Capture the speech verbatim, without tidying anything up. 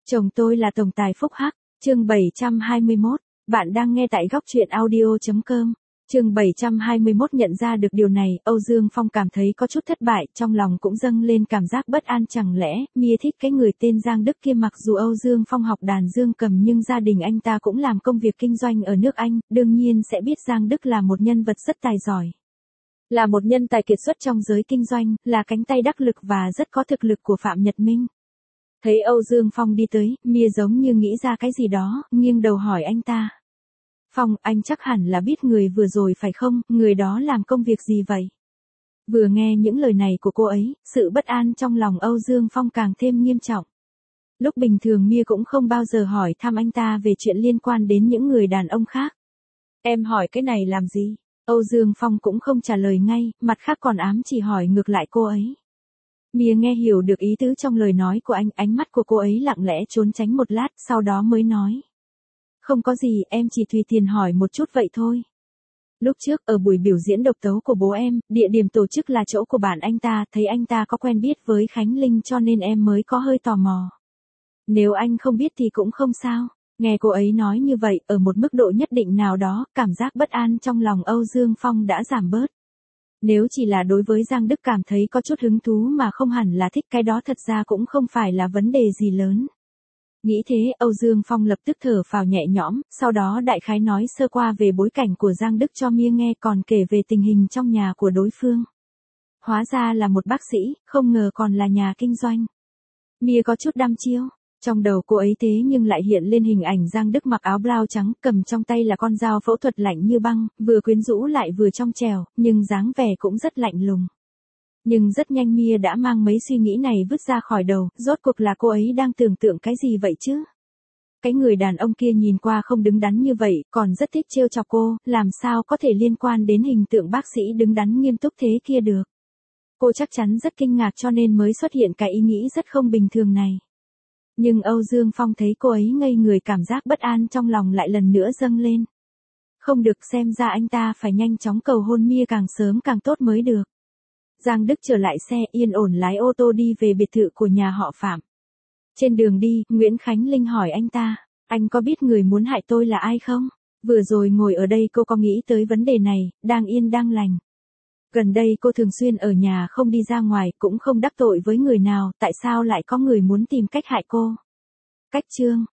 Chồng tôi là tổng tài phúc hắc, chương bảy trăm hai mươi mốt, bạn đang nghe tại góc truyện audio.com. Chương bảy trăm hai mươi mốt nhận ra được điều này, Âu Dương Phong cảm thấy có chút thất bại, trong lòng cũng dâng lên cảm giác bất an, chẳng lẽ Mia thích cái người tên Giang Đức kia. Mặc dù Âu Dương Phong học đàn dương cầm nhưng gia đình anh ta cũng làm công việc kinh doanh ở nước Anh, đương nhiên sẽ biết Giang Đức là một nhân vật rất tài giỏi. Là một nhân tài kiệt xuất trong giới kinh doanh, là cánh tay đắc lực và rất có thực lực của Phạm Nhật Minh. Thấy Âu Dương Phong đi tới, Mia giống như nghĩ ra cái gì đó, nghiêng đầu hỏi anh ta. Phong, anh chắc hẳn là biết người vừa rồi phải không, người đó làm công việc gì vậy? Vừa nghe những lời này của cô ấy, sự bất an trong lòng Âu Dương Phong càng thêm nghiêm trọng. Lúc bình thường Mia cũng không bao giờ hỏi thăm anh ta về chuyện liên quan đến những người đàn ông khác. Em hỏi cái này làm gì? Âu Dương Phong cũng không trả lời ngay, mặt khác còn ám chỉ hỏi ngược lại cô ấy. Mia nghe hiểu được ý tứ trong lời nói của anh, ánh mắt của cô ấy lặng lẽ trốn tránh một lát, sau đó mới nói. Không có gì, em chỉ tùy tiện hỏi một chút vậy thôi. Lúc trước, ở buổi biểu diễn độc tấu của bố em, địa điểm tổ chức là chỗ của bạn anh ta, thấy anh ta có quen biết với Khánh Linh cho nên em mới có hơi tò mò. Nếu anh không biết thì cũng không sao. Nghe cô ấy nói như vậy, ở một mức độ nhất định nào đó, cảm giác bất an trong lòng Âu Dương Phong đã giảm bớt. Nếu chỉ là đối với Giang Đức cảm thấy có chút hứng thú mà không hẳn là thích, cái đó thật ra cũng không phải là vấn đề gì lớn. Nghĩ thế, Âu Dương Phong lập tức thở phào nhẹ nhõm, sau đó đại khái nói sơ qua về bối cảnh của Giang Đức cho Mia nghe, còn kể về tình hình trong nhà của đối phương. Hóa ra là một bác sĩ, không ngờ còn là nhà kinh doanh. Mia có chút đăm chiêu. Trong đầu cô ấy thế nhưng lại hiện lên hình ảnh Giang Đức mặc áo blau trắng, cầm trong tay là con dao phẫu thuật lạnh như băng, vừa quyến rũ lại vừa trong trẻo, nhưng dáng vẻ cũng rất lạnh lùng. Nhưng rất nhanh Mia đã mang mấy suy nghĩ này vứt ra khỏi đầu, rốt cuộc là cô ấy đang tưởng tượng cái gì vậy chứ? Cái người đàn ông kia nhìn qua không đứng đắn như vậy, còn rất thích trêu chọc cô, làm sao có thể liên quan đến hình tượng bác sĩ đứng đắn nghiêm túc thế kia được? Cô chắc chắn rất kinh ngạc cho nên mới xuất hiện cái ý nghĩ rất không bình thường này. Nhưng Âu Dương Phong thấy cô ấy ngây người, cảm giác bất an trong lòng lại lần nữa dâng lên. Không được, xem ra anh ta phải nhanh chóng cầu hôn Mia càng sớm càng tốt mới được. Giang Đức trở lại xe, yên ổn lái ô tô đi về biệt thự của nhà họ Phạm. Trên đường đi, Nguyễn Khánh Linh hỏi anh ta, anh có biết người muốn hại tôi là ai không? Vừa rồi ngồi ở đây cô có nghĩ tới vấn đề này, đang yên đang lành. Gần đây cô thường xuyên ở nhà không đi ra ngoài, cũng không đắc tội với người nào, tại sao lại có người muốn tìm cách hại cô? Cách chương,